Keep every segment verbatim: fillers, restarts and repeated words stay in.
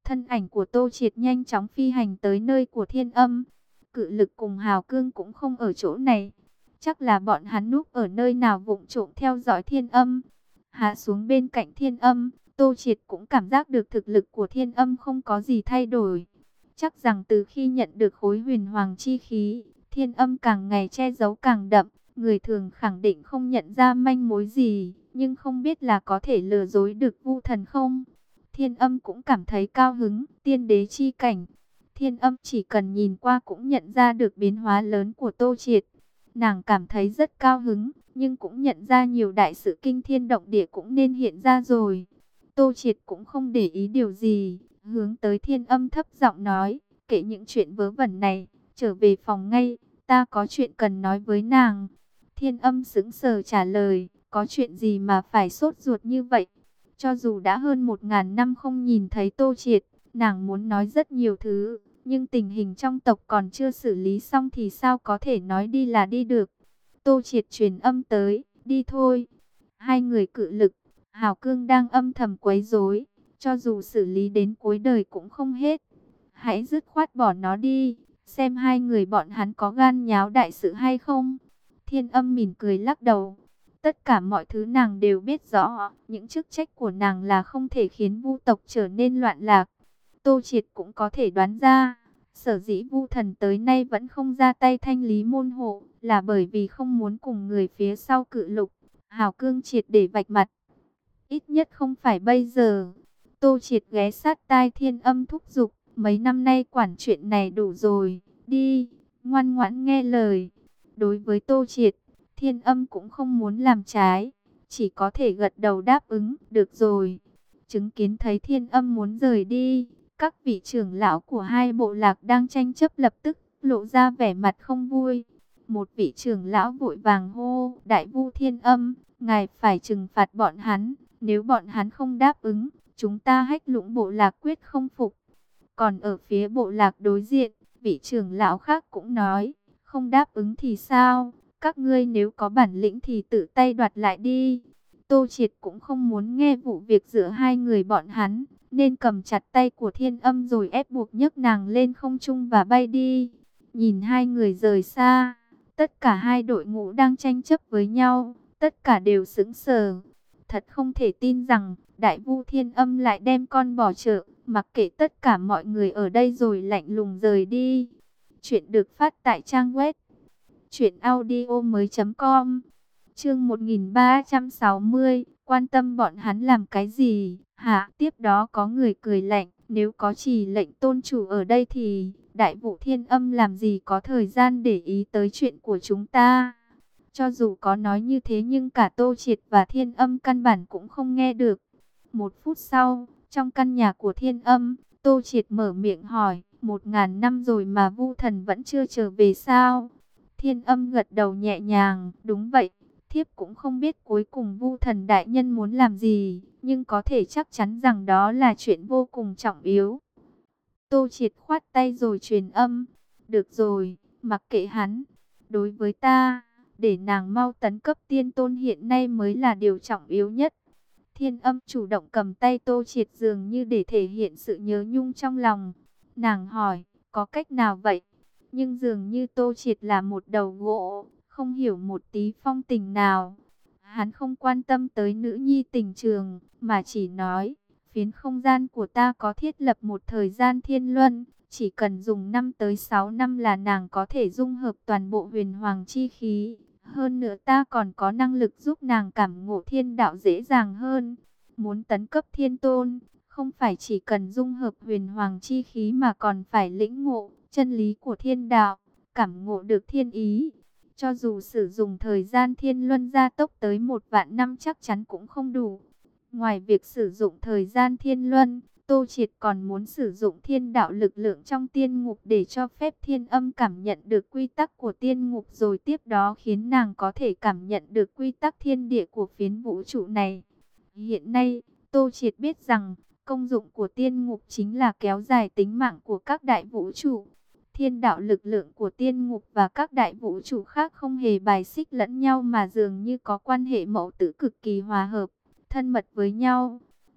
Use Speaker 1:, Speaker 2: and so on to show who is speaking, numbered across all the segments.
Speaker 1: Thân ảnh của Tô Triệt nhanh chóng phi hành tới nơi của Thiên Âm. Cự Lực cùng Hào Cương cũng không ở chỗ này. Chắc là bọn hắn núp ở nơi nào vụng trộm theo dõi Thiên Âm. Hạ xuống bên cạnh Thiên Âm, Tô Triệt cũng cảm giác được thực lực của Thiên Âm không có gì thay đổi. Chắc rằng từ khi nhận được khối huyền hoàng chi khí, Thiên Âm càng ngày che giấu càng đậm. Người thường khẳng định không nhận ra manh mối gì, nhưng không biết là có thể lừa dối được Vu Thần không. Thiên Âm cũng cảm thấy cao hứng, tiên đế chi cảnh. Thiên Âm chỉ cần nhìn qua cũng nhận ra được biến hóa lớn của Tô Triệt. Nàng cảm thấy rất cao hứng, nhưng cũng nhận ra nhiều đại sự kinh thiên động địa cũng nên hiện ra rồi. Tô Triệt cũng không để ý điều gì, hướng tới Thiên Âm thấp giọng nói, kể những chuyện vớ vẩn này, trở về phòng ngay, ta có chuyện cần nói với nàng. Thiên Âm sững sờ trả lời, có chuyện gì mà phải sốt ruột như vậy? Cho dù đã hơn một ngàn năm không nhìn thấy Tô Triệt, nàng muốn nói rất nhiều thứ, nhưng tình hình trong tộc còn chưa xử lý xong thì sao có thể nói đi là đi được. Tô Triệt truyền âm tới, đi thôi. Hai người Cự Lực, Hào Cương đang âm thầm quấy rối, cho dù xử lý đến cuối đời cũng không hết. Hãy dứt khoát bỏ nó đi, xem hai người bọn hắn có gan nháo đại sự hay không. Thiên Âm mỉm cười lắc đầu. Tất cả mọi thứ nàng đều biết rõ, những chức trách của nàng là không thể khiến Vu tộc trở nên loạn lạc. Tô Triệt cũng có thể đoán ra, sở dĩ Vu Thần tới nay vẫn không ra tay thanh lý môn hộ, là bởi vì không muốn cùng người phía sau Cự Lục, Hào Cương triệt để vạch mặt. Ít nhất không phải bây giờ. Tô Triệt ghé sát tai Thiên Âm thúc giục, mấy năm nay quản chuyện này đủ rồi, đi, ngoan ngoãn nghe lời. Đối với Tô Triệt, Thiên Âm cũng không muốn làm trái, chỉ có thể gật đầu đáp ứng, được rồi. Chứng kiến thấy Thiên Âm muốn rời đi, các vị trưởng lão của hai bộ lạc đang tranh chấp lập tức lộ ra vẻ mặt không vui. Một vị trưởng lão vội vàng hô, Đại Vu Thiên Âm, ngài phải trừng phạt bọn hắn, nếu bọn hắn không đáp ứng, chúng ta Hách Lũng bộ lạc quyết không phục. Còn ở phía bộ lạc đối diện, vị trưởng lão khác cũng nói, không đáp ứng thì sao? Các ngươi nếu có bản lĩnh thì tự tay đoạt lại đi. Tô Triệt cũng không muốn nghe vụ việc giữa hai người bọn hắn, nên cầm chặt tay của Thiên Âm rồi ép buộc nhấc nàng lên không trung và bay đi. Nhìn hai người rời xa, tất cả hai đội ngũ đang tranh chấp với nhau, tất cả đều sững sờ. Thật không thể tin rằng Đại Vu Thiên Âm lại đem con bỏ chợ, mặc kệ tất cả mọi người ở đây rồi lạnh lùng rời đi. Chuyện được phát tại trang web truyện audio mới chấm com. Chương một nghìn ba trăm sáu mươi, quan tâm bọn hắn làm cái gì? Hả? Tiếp đó có người cười lạnh, nếu có Chỉ Lệnh tôn chủ ở đây thì Đại Vu Thiên Âm làm gì có thời gian để ý tới chuyện của chúng ta. Cho dù có nói như thế nhưng cả Tô Triệt và Thiên Âm căn bản cũng không nghe được. Một phút sau, trong căn nhà của Thiên Âm, Tô Triệt mở miệng hỏi, một ngàn năm rồi mà Vu Thần vẫn chưa trở về sao? Thiên Âm gật đầu nhẹ nhàng, đúng vậy, thiếp cũng không biết cuối cùng Vu Thần đại nhân muốn làm gì, nhưng có thể chắc chắn rằng đó là chuyện vô cùng trọng yếu. Tô Triệt khoát tay rồi truyền âm, được rồi, mặc kệ hắn, đối với ta, để nàng mau tấn cấp tiên tôn hiện nay mới là điều trọng yếu nhất. Thiên Âm chủ động cầm tay Tô Triệt dường như để thể hiện sự nhớ nhung trong lòng. Nàng hỏi, có cách nào vậy? Nhưng dường như Tô Triệt là một đầu gỗ, không hiểu một tí phong tình nào. Hắn không quan tâm tới nữ nhi tình trường, mà chỉ nói, phiến không gian của ta có thiết lập một thời gian thiên luân, chỉ cần dùng năm tới sáu năm là nàng có thể dung hợp toàn bộ huyền hoàng chi khí. Hơn nữa ta còn có năng lực giúp nàng cảm ngộ thiên đạo dễ dàng hơn. Muốn tấn cấp thiên tôn, không phải chỉ cần dung hợp huyền hoàng chi khí mà còn phải lĩnh ngộ chân lý của thiên đạo, cảm ngộ được thiên ý. Cho dù sử dụng thời gian thiên luân gia tốc tới một vạn năm chắc chắn cũng không đủ. Ngoài việc sử dụng thời gian thiên luân, Tô Triệt còn muốn sử dụng thiên đạo lực lượng trong tiên ngục để cho phép Thiên Âm cảm nhận được quy tắc của tiên ngục, rồi tiếp đó khiến nàng có thể cảm nhận được quy tắc thiên địa của phiến vũ trụ này. Hiện nay, Tô Triệt biết rằng công dụng của tiên ngục chính là kéo dài tính mạng của các đại vũ trụ. Thiên đạo lực lượng của tiên ngục và các đại vũ trụ khác không hề bài xích lẫn nhau mà dường như có quan hệ mẫu tử cực kỳ hòa hợp, thân mật với nhau.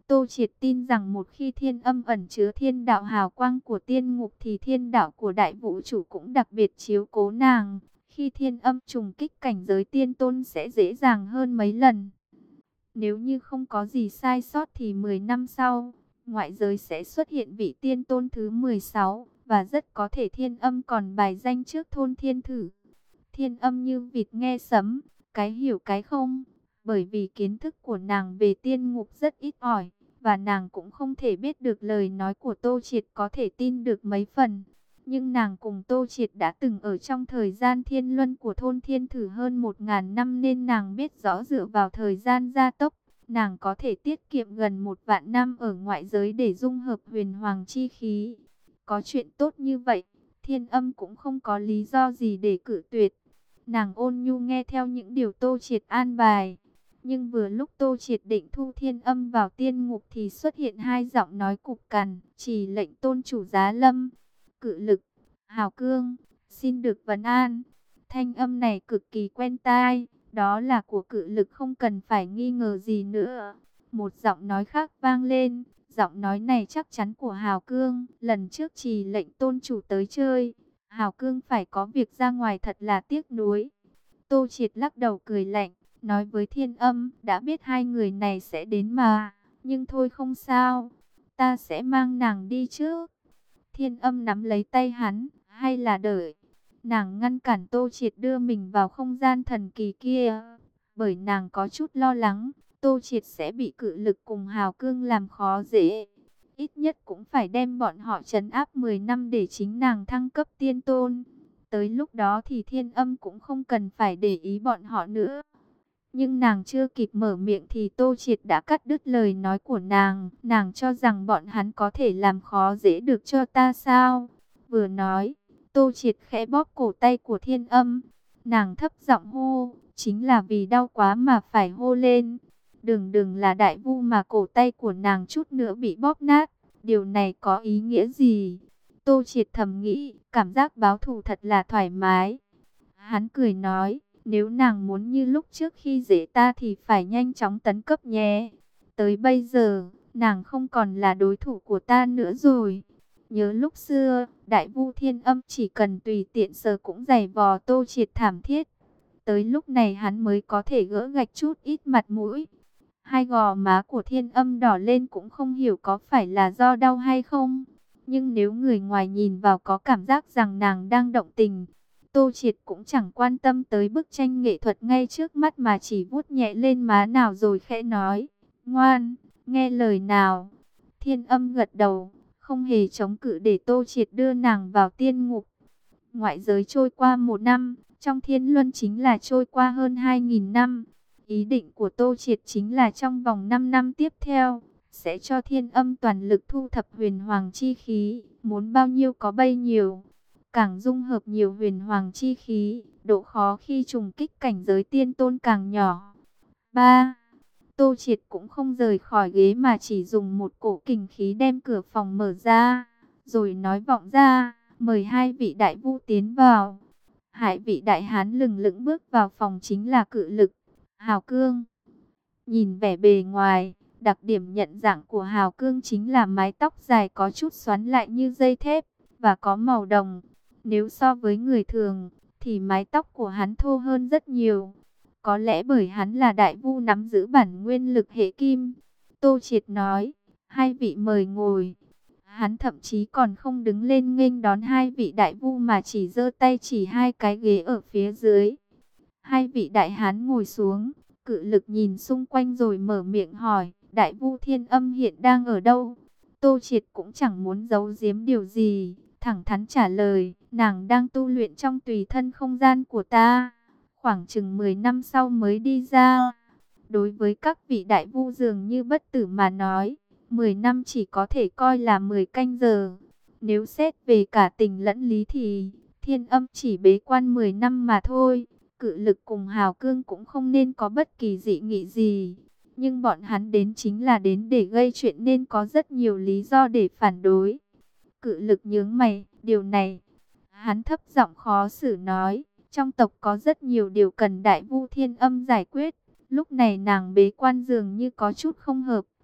Speaker 1: Tô Triệt tin rằng một khi thiên âm ẩn chứa thiên đạo hào quang của tiên ngục thì thiên đạo của đại vũ trụ cũng đặc biệt chiếu cố nàng. Khi thiên âm trùng kích cảnh giới tiên tôn sẽ dễ dàng hơn mấy lần. Nếu như không có gì sai sót thì mười năm sau, ngoại giới sẽ xuất hiện vị tiên tôn thứ mười sáu, và rất có thể thiên âm còn bài danh trước thôn thiên thử. Thiên âm như vịt nghe sấm, cái hiểu cái không, bởi vì kiến thức của nàng về tiên ngục rất ít ỏi, và nàng cũng không thể biết được lời nói của Tô Triệt có thể tin được mấy phần. Nhưng nàng cùng Tô Triệt đã từng ở trong thời gian thiên luân của thôn thiên thử hơn một ngàn năm, nên nàng biết rõ dựa vào thời gian gia tốc, nàng có thể tiết kiệm gần một vạn năm ở ngoại giới để dung hợp huyền hoàng chi khí. Có chuyện tốt như vậy, thiên âm cũng không có lý do gì để cự tuyệt. Nàng ôn nhu nghe theo những điều Tô Triệt an bài. Nhưng vừa lúc Tô Triệt định thu thiên âm vào tiên ngục thì xuất hiện hai giọng nói cục cằn, chỉ lệnh tôn chủ giá lâm. Cự lực, hào cương, xin được vấn an. Thanh âm này cực kỳ quen tai, đó là của cự lực không cần phải nghi ngờ gì nữa. Một giọng nói khác vang lên, giọng nói này chắc chắn của Hào Cương. Lần trước chỉ lệnh tôn chủ tới chơi, Hào Cương phải có việc ra ngoài thật là tiếc nuối. Tô Triệt lắc đầu cười lạnh, nói với thiên âm, đã biết hai người này sẽ đến mà, nhưng thôi không sao, ta sẽ mang nàng đi trước. Thiên âm nắm lấy tay hắn, hay là đợi. Nàng ngăn cản Tô Triệt đưa mình vào không gian thần kỳ kia, bởi nàng có chút lo lắng, Tô Triệt sẽ bị cự lực cùng Hào Cương làm khó dễ. Ít nhất cũng phải đem bọn họ trấn áp mười năm để chính nàng thăng cấp tiên tôn. Tới lúc đó thì thiên âm cũng không cần phải để ý bọn họ nữa. Nhưng nàng chưa kịp mở miệng thì Tô Triệt đã cắt đứt lời nói của nàng. Nàng cho rằng bọn hắn có thể làm khó dễ được cho ta sao? Vừa nói, Tô Triệt khẽ bóp cổ tay của thiên âm. Nàng thấp giọng hô, chính là vì đau quá mà phải hô lên. Đừng đừng là đại vu mà cổ tay của nàng chút nữa bị bóp nát. Điều này có ý nghĩa gì? Tô Triệt thầm nghĩ, cảm giác báo thù thật là thoải mái. Hắn cười nói, nếu nàng muốn như lúc trước khi dễ ta thì phải nhanh chóng tấn cấp nhé. Tới bây giờ, nàng không còn là đối thủ của ta nữa rồi. Nhớ lúc xưa, đại vu thiên âm chỉ cần tùy tiện sờ cũng giày vò Tô Triệt thảm thiết. Tới lúc này hắn mới có thể gỡ gạch chút ít mặt mũi. Hai gò má của thiên âm đỏ lên cũng không hiểu có phải là do đau hay không. Nhưng nếu người ngoài nhìn vào có cảm giác rằng nàng đang động tình, Tô Triệt cũng chẳng quan tâm tới bức tranh nghệ thuật ngay trước mắt mà chỉ vuốt nhẹ lên má nào rồi khẽ nói, ngoan, nghe lời nào. Thiên âm gật đầu, không hề chống cự để Tô Triệt đưa nàng vào tiên ngục. Ngoại giới trôi qua một năm, trong thiên luân chính là trôi qua hơn hai nghìn năm. Ý định của Tô Triệt chính là trong vòng năm năm tiếp theo, sẽ cho thiên âm toàn lực thu thập huyền hoàng chi khí, muốn bao nhiêu có bấy nhiêu. Càng dung hợp nhiều huyền hoàng chi khí, độ khó khi trùng kích cảnh giới tiên tôn càng nhỏ. ba. Tô Triệt cũng không rời khỏi ghế mà chỉ dùng một cổ kình khí đem cửa phòng mở ra, rồi nói vọng ra, mời hai vị đại vu tiến vào. Hai vị đại hán lừng lững bước vào phòng chính là cự lực, Hào Cương. Nhìn vẻ bề ngoài, đặc điểm nhận dạng của Hào Cương chính là mái tóc dài có chút xoắn lại như dây thép, và có màu đồng. Nếu so với người thường, thì mái tóc của hắn thô hơn rất nhiều. Có lẽ bởi hắn là đại vu nắm giữ bản nguyên lực hệ kim. Tô Triệt nói, hai vị mời ngồi. Hắn thậm chí còn không đứng lên nghênh đón hai vị đại vu mà chỉ giơ tay chỉ hai cái ghế ở phía dưới. Hai vị đại hán ngồi xuống, cự lực nhìn xung quanh rồi mở miệng hỏi, đại vu thiên âm hiện đang ở đâu? Tô Triệt cũng chẳng muốn giấu giếm điều gì, thẳng thắn trả lời, nàng đang tu luyện trong tùy thân không gian của ta, khoảng chừng mười năm sau mới đi ra. Đối với các vị đại vu dường như bất tử mà nói, mười năm chỉ có thể coi là mười canh giờ. Nếu xét về cả tình lẫn lý thì thiên âm chỉ bế quan mười năm mà thôi. Cự lực cùng Hào Cương cũng không nên có bất kỳ dị nghị gì. Nhưng bọn hắn đến chính là đến để gây chuyện nên có rất nhiều lý do để phản đối. Cự lực nhướng mày, điều này. Hắn thấp giọng khó xử nói, trong tộc có rất nhiều điều cần đại vu thiên âm giải quyết. Lúc này nàng bế quan dường như có chút không hợp.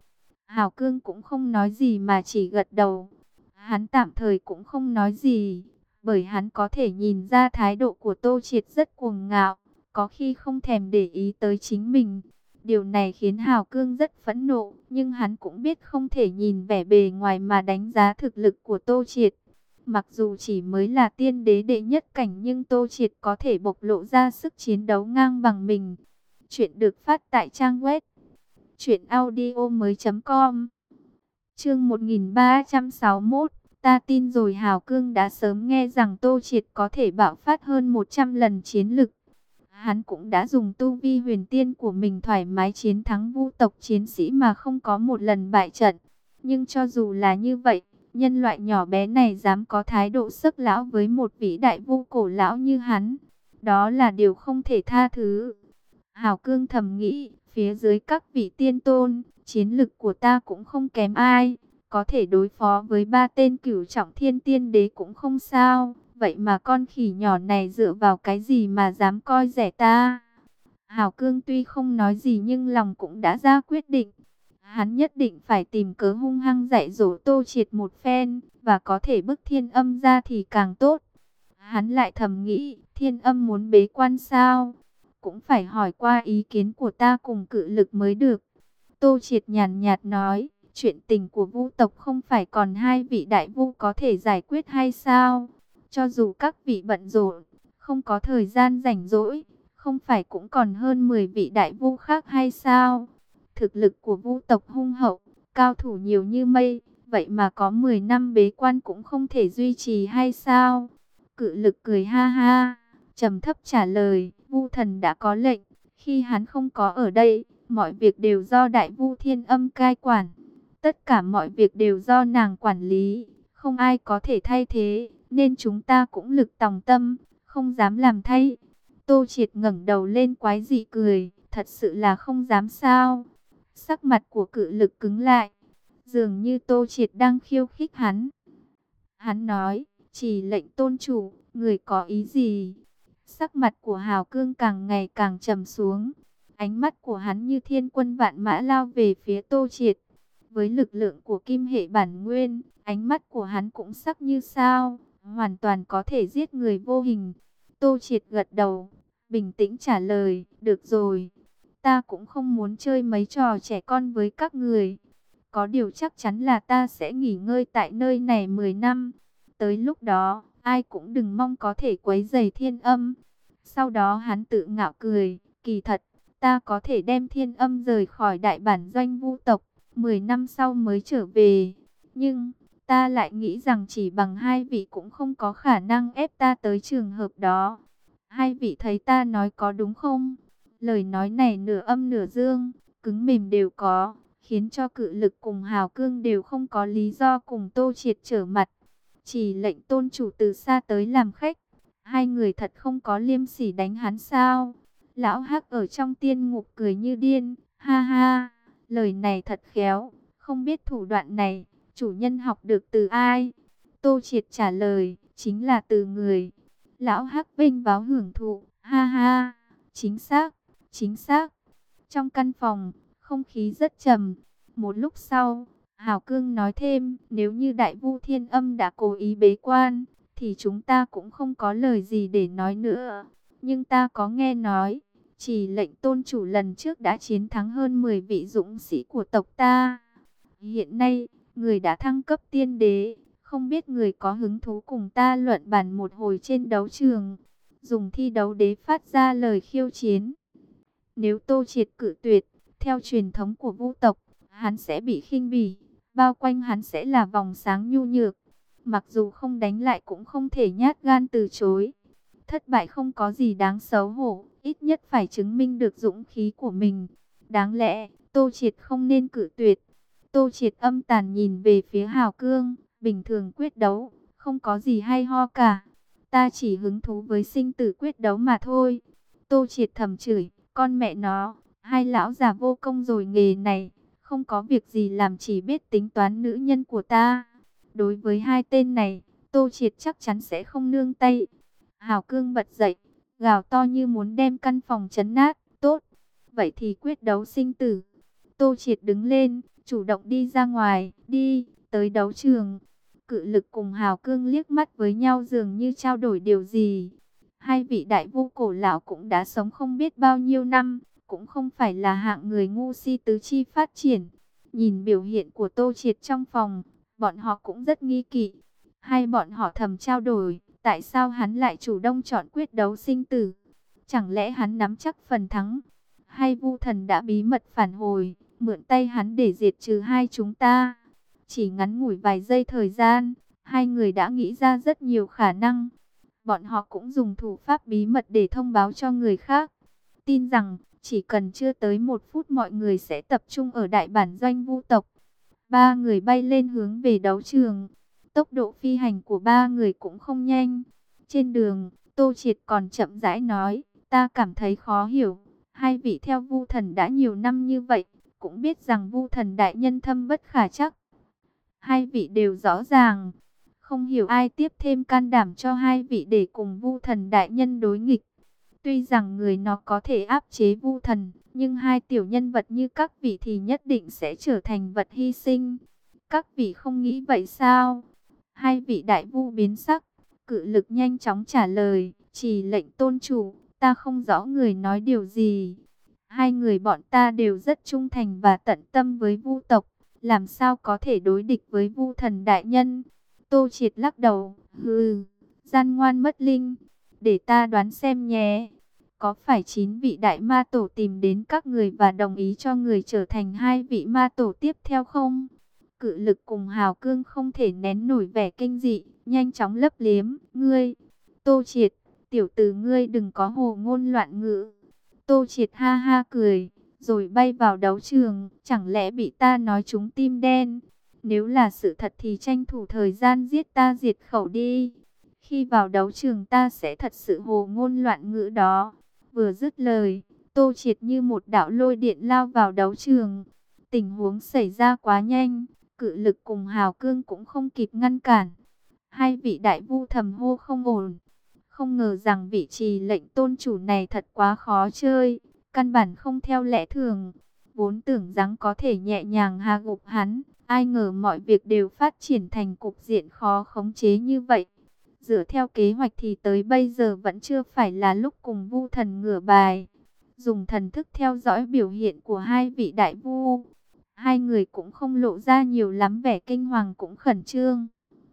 Speaker 1: Hào Cương cũng không nói gì mà chỉ gật đầu. Hắn tạm thời cũng không nói gì, bởi hắn có thể nhìn ra thái độ của Tô Triệt rất cuồng ngạo, có khi không thèm để ý tới chính mình. Điều này khiến Hào Cương rất phẫn nộ, nhưng hắn cũng biết không thể nhìn vẻ bề ngoài mà đánh giá thực lực của Tô Triệt. Mặc dù chỉ mới là tiên đế đệ nhất cảnh, nhưng Tô Triệt có thể bộc lộ ra sức chiến đấu ngang bằng mình. Chuyện được phát tại trang web truyện audio mới chấm com. Chương một nghìn ba trăm sáu mươi mốt, ta tin rồi. Hào Cương đã sớm nghe rằng Tô Triệt có thể bạo phát hơn một trăm lần chiến lực. Hắn cũng đã dùng tu vi huyền tiên của mình thoải mái chiến thắng Vu tộc chiến sĩ mà không có một lần bại trận. Nhưng cho dù là như vậy, nhân loại nhỏ bé này dám có thái độ sức lão với một vị đại vu cổ lão như hắn, đó là điều không thể tha thứ. Hào Cương thầm nghĩ, phía dưới các vị tiên tôn, chiến lực của ta cũng không kém ai, có thể đối phó với ba tên cửu trọng thiên tiên đế cũng không sao. Vậy mà con khỉ nhỏ này dựa vào cái gì mà dám coi rẻ ta? Hào Cương tuy không nói gì nhưng lòng cũng đã ra quyết định. Hắn nhất định phải tìm cớ hung hăng dạy dỗ Tô Triệt một phen, và có thể bức Thiên Âm ra thì càng tốt. Hắn lại thầm nghĩ, Thiên Âm muốn bế quan sao? Cũng phải hỏi qua ý kiến của ta cùng Cự Lực mới được. Tô Triệt nhàn nhạt nói, chuyện tình của Vu tộc không phải còn hai vị đại vu có thể giải quyết hay sao? Cho dù các vị bận rộn, không có thời gian rảnh rỗi, không phải cũng còn hơn mười vị đại vu khác hay sao? Thực lực của Vu tộc hung hậu, cao thủ nhiều như mây, vậy mà có mười năm bế quan cũng không thể duy trì hay sao? Cự Lực cười ha ha, trầm thấp trả lời, Vu thần đã có lệnh, khi hắn không có ở đây, mọi việc đều do Đại Vu Thiên Âm cai quản. Tất cả mọi việc đều do nàng quản lý, không ai có thể thay thế, nên chúng ta cũng lực tòng tâm, không dám làm thay. Tô Triệt ngẩng đầu lên quái dị cười, thật sự là không dám sao? Sắc mặt của Cự Lực cứng lại, dường như Tô Triệt đang khiêu khích hắn. Hắn nói, chỉ lệnh tôn chủ, người có ý gì? Sắc mặt của Hào Cương càng ngày càng trầm xuống, ánh mắt của hắn như thiên quân vạn mã lao về phía Tô Triệt. Với lực lượng của kim hệ bản nguyên, ánh mắt của hắn cũng sắc như sao, hoàn toàn có thể giết người vô hình. Tô Triệt gật đầu, bình tĩnh trả lời, được rồi, ta cũng không muốn chơi mấy trò trẻ con với các người. Có điều chắc chắn là ta sẽ nghỉ ngơi tại nơi này mười năm. Tới lúc đó, ai cũng đừng mong có thể quấy rầy Thiên Âm. Sau đó hắn tự ngạo cười, kỳ thật, ta có thể đem Thiên Âm rời khỏi đại bản doanh Vu tộc, mười năm sau mới trở về. Nhưng, ta lại nghĩ rằng chỉ bằng hai vị cũng không có khả năng ép ta tới trường hợp đó. Hai vị thấy ta nói có đúng không? Lời nói này nửa âm nửa dương, cứng mềm đều có, khiến cho Cự Lực cùng Hào Cương đều không có lý do cùng Tô Triệt trở mặt. Chỉ lệnh tôn chủ từ xa tới làm khách. Hai người thật không có liêm sỉ đánh hắn sao? Lão Hắc ở trong tiên ngục cười như điên, ha ha, lời này thật khéo, không biết thủ đoạn này, chủ nhân học được từ ai? Tô Triệt trả lời, chính là từ người. Lão Hắc vinh váo hưởng thụ, ha ha, chính xác, chính xác. Trong căn phòng, không khí rất trầm. Một lúc sau, Hào Cương nói thêm, nếu như Đại Vu Thiên Âm đã cố ý bế quan, thì chúng ta cũng không có lời gì để nói nữa. Nhưng ta có nghe nói, chỉ lệnh tôn chủ lần trước đã chiến thắng hơn mười vị dũng sĩ của tộc ta. Hiện nay, người đã thăng cấp tiên đế, không biết người có hứng thú cùng ta luận bàn một hồi trên đấu trường, dùng thi đấu đế phát ra lời khiêu chiến. Nếu Tô Triệt cự tuyệt, theo truyền thống của Vu tộc, hắn sẽ bị khinh bỉ, bao quanh hắn sẽ là vòng sáng nhu nhược. Mặc dù không đánh lại cũng không thể nhát gan từ chối. Thất bại không có gì đáng xấu hổ, ít nhất phải chứng minh được dũng khí của mình. Đáng lẽ, Tô Triệt không nên cự tuyệt. Tô Triệt âm tàn nhìn về phía Hào Cương, bình thường quyết đấu, không có gì hay ho cả. Ta chỉ hứng thú với sinh tử quyết đấu mà thôi. Tô Triệt thầm chửi, con mẹ nó, hai lão già vô công rồi nghề này, không có việc gì làm chỉ biết tính toán nữ nhân của ta. Đối với hai tên này, Tô Triệt chắc chắn sẽ không nương tay. Hào Cương bật dậy, gào to như muốn đem căn phòng trấn nát. Tốt, vậy thì quyết đấu sinh tử. Tô Triệt đứng lên, chủ động đi ra ngoài, đi, tới đấu trường. Cự lực cùng Hào Cương liếc mắt với nhau dường như trao đổi điều gì. Hai vị đại vu cổ lão cũng đã sống không biết bao nhiêu năm, cũng không phải là hạng người ngu si tứ chi phát triển. Nhìn biểu hiện của Tô Triệt trong phòng, bọn họ cũng rất nghi kỵ. Hai bọn họ thầm trao đổi, tại sao hắn lại chủ động chọn quyết đấu sinh tử? Chẳng lẽ hắn nắm chắc phần thắng? Hay Vu Thần đã bí mật phản hồi, mượn tay hắn để diệt trừ hai chúng ta? Chỉ ngắn ngủi vài giây thời gian, hai người đã nghĩ ra rất nhiều khả năng. Bọn họ cũng dùng thủ pháp bí mật để thông báo cho người khác. Tin rằng, chỉ cần chưa tới một phút mọi người sẽ tập trung ở đại bản doanh Vu tộc. Ba người bay lên hướng về đấu trường. Tốc độ phi hành của ba người cũng không nhanh. Trên đường, Tô Triệt còn chậm rãi nói, ta cảm thấy khó hiểu. Hai vị theo Vu Thần đã nhiều năm như vậy, cũng biết rằng Vu Thần đại nhân thâm bất khả trắc. Hai vị đều rõ ràng, không hiểu ai tiếp thêm can đảm cho hai vị để cùng Vu Thần đại nhân đối nghịch. Tuy rằng người nó có thể áp chế Vu Thần, nhưng hai tiểu nhân vật như các vị thì nhất định sẽ trở thành vật hy sinh. Các vị không nghĩ vậy sao? Hai vị đại vu biến sắc, cự lực nhanh chóng trả lời, chỉ lệnh tôn chủ, ta không rõ người nói điều gì. Hai người bọn ta đều rất trung thành và tận tâm với Vu tộc, làm sao có thể đối địch với Vu Thần đại nhân? Tô Triệt lắc đầu, hừ, gian ngoan mất linh, để ta đoán xem nhé. Có phải chín vị đại ma tổ tìm đến các người và đồng ý cho người trở thành hai vị ma tổ tiếp theo không? Cự lực cùng Hào Cương không thể nén nổi vẻ kinh dị, nhanh chóng lấp liếm, ngươi, Tô Triệt, tiểu tử ngươi đừng có hồ ngôn loạn ngữ. Tô Triệt ha ha cười, rồi bay vào đấu trường, chẳng lẽ bị ta nói trúng tim đen? Nếu là sự thật thì tranh thủ thời gian giết ta diệt khẩu đi. Khi vào đấu trường ta sẽ thật sự hồ ngôn loạn ngữ đó. Vừa dứt lời, Tô Triệt như một đạo lôi điện lao vào đấu trường. Tình huống xảy ra quá nhanh, cự lực cùng Hào Cương cũng không kịp ngăn cản. Hai vị đại vu thầm hô không ổn. Không ngờ rằng vị trì lệnh tôn chủ này thật quá khó chơi, căn bản không theo lẽ thường. Vốn tưởng rằng có thể nhẹ nhàng hạ gục hắn, ai ngờ mọi việc đều phát triển thành cục diện khó khống chế như vậy. Dựa theo kế hoạch thì tới bây giờ vẫn chưa phải là lúc cùng Vu Thần ngửa bài. Dùng thần thức theo dõi biểu hiện của hai vị đại vu, hai người cũng không lộ ra nhiều lắm vẻ kinh hoàng cũng khẩn trương.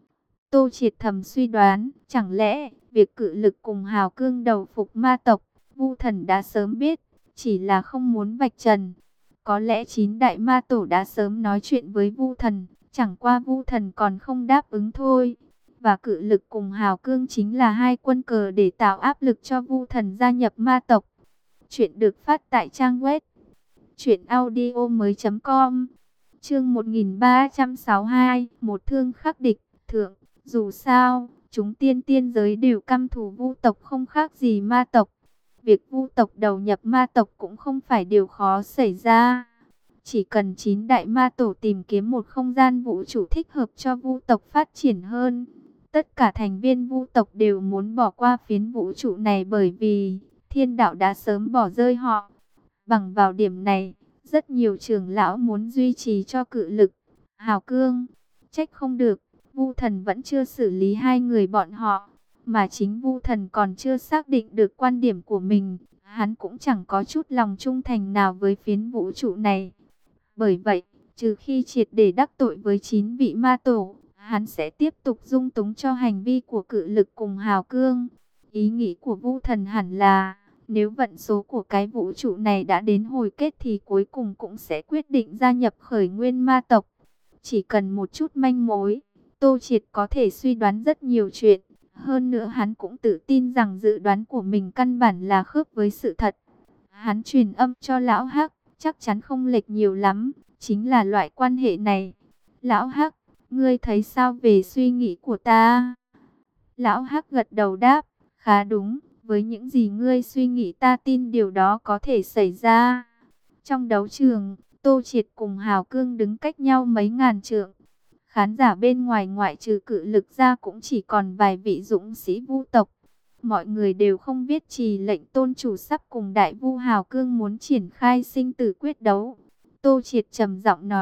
Speaker 1: Tô Triệt thầm suy đoán, chẳng lẽ việc cự lực cùng Hào Cương đầu phục ma tộc, Vu Thần đã sớm biết, chỉ là không muốn vạch trần. Có lẽ chín đại ma tổ đã sớm nói chuyện với Vu Thần, chẳng qua Vu Thần còn không đáp ứng thôi. Và cự lực cùng Hào Cương chính là hai quân cờ để tạo áp lực cho Vu Thần gia nhập ma tộc. Chuyện được phát tại trang web truyện audio mới chấm com. Chương một nghìn ba trăm sáu mươi hai, một thương khắc địch, thượng. Dù sao, chúng tiên tiên giới đều căm thù Vu tộc không khác gì ma tộc. Việc Vu tộc đầu nhập ma tộc cũng không phải điều khó xảy ra. Chỉ cần chín đại ma tổ tìm kiếm một không gian vũ trụ thích hợp cho Vu tộc phát triển hơn. Tất cả thành viên Vu tộc đều muốn bỏ qua phiến vũ trụ này bởi vì thiên đạo đã sớm bỏ rơi họ. Bằng vào điểm này, rất nhiều trưởng lão muốn duy trì cho cự lực, Hào Cương. Trách không được, Vu Thần vẫn chưa xử lý hai người bọn họ, mà chính Vu Thần còn chưa xác định được quan điểm của mình. Hắn cũng chẳng có chút lòng trung thành nào với phiến vũ trụ này. Bởi vậy, trừ khi triệt để đắc tội với chín vị ma tổ, hắn sẽ tiếp tục dung túng cho hành vi của cự lực cùng Hào Cương. Ý nghĩ của Vu Thần hẳn là, nếu vận số của cái vũ trụ này đã đến hồi kết thì cuối cùng cũng sẽ quyết định gia nhập khởi nguyên ma tộc. Chỉ cần một chút manh mối, Tô Triệt có thể suy đoán rất nhiều chuyện. Hơn nữa hắn cũng tự tin rằng dự đoán của mình căn bản là khớp với sự thật. Hắn truyền âm cho Lão Hắc, chắc chắn không lệch nhiều lắm, chính là loại quan hệ này. Lão Hắc, ngươi thấy sao về suy nghĩ của ta? Lão Hắc gật đầu đáp, khá đúng, với những gì ngươi suy nghĩ ta tin điều đó có thể xảy ra. Trong đấu trường, Tô Triệt cùng Hào Cương đứng cách nhau mấy ngàn trượng. Khán giả bên ngoài ngoại trừ cự lực ra cũng chỉ còn vài vị dũng sĩ Vu tộc. Mọi người đều không biết trì lệnh tôn chủ sắp cùng đại vu Hào Cương muốn triển khai sinh tử quyết đấu. Tô Triệt trầm giọng nói,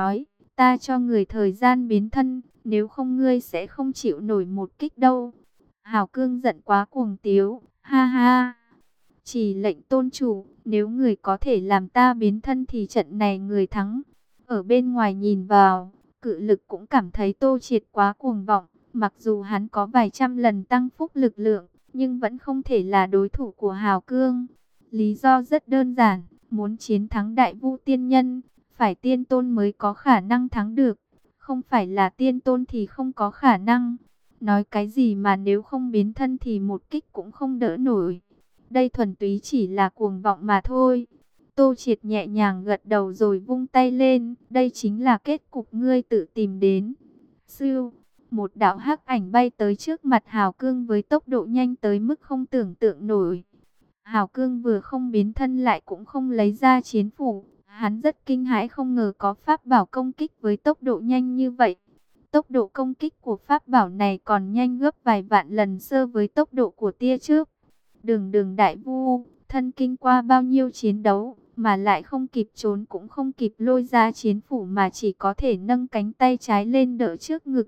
Speaker 1: Ta cho người thời gian biến thân, nếu không ngươi sẽ không chịu nổi một kích đâu. Hào Cương giận quá cuồng tiếu, ha ha. Chỉ lệnh tôn chủ, nếu người có thể làm ta biến thân thì trận này người thắng. Ở bên ngoài nhìn vào, Cự Lực cũng cảm thấy Tô Triệt quá cuồng vọng. Mặc dù hắn có vài trăm lần tăng phúc lực lượng, nhưng vẫn không thể là đối thủ của Hào Cương. Lý do rất đơn giản, muốn chiến thắng Đại Vu Tiên Nhân, phải tiên tôn mới có khả năng thắng được. Không phải là tiên tôn thì không có khả năng. Nói cái gì mà nếu không biến thân thì một kích cũng không đỡ nổi. Đây thuần túy chỉ là cuồng vọng mà thôi. Tô Triệt nhẹ nhàng gật đầu rồi vung tay lên. Đây chính là kết cục ngươi tự tìm đến. Sưu, một đạo hắc ảnh bay tới trước mặt Hào Cương với tốc độ nhanh tới mức không tưởng tượng nổi. Hào Cương vừa không biến thân lại cũng không lấy ra chiến phủ. Hắn rất kinh hãi không ngờ có pháp bảo công kích với tốc độ nhanh như vậy. Tốc độ công kích của pháp bảo này còn nhanh gấp vài vạn lần so với tốc độ của tia trước. Đường đường đại vu, thân kinh qua bao nhiêu chiến đấu, mà lại không kịp trốn cũng không kịp lôi ra chiến phủ mà chỉ có thể nâng cánh tay trái lên đỡ trước ngực.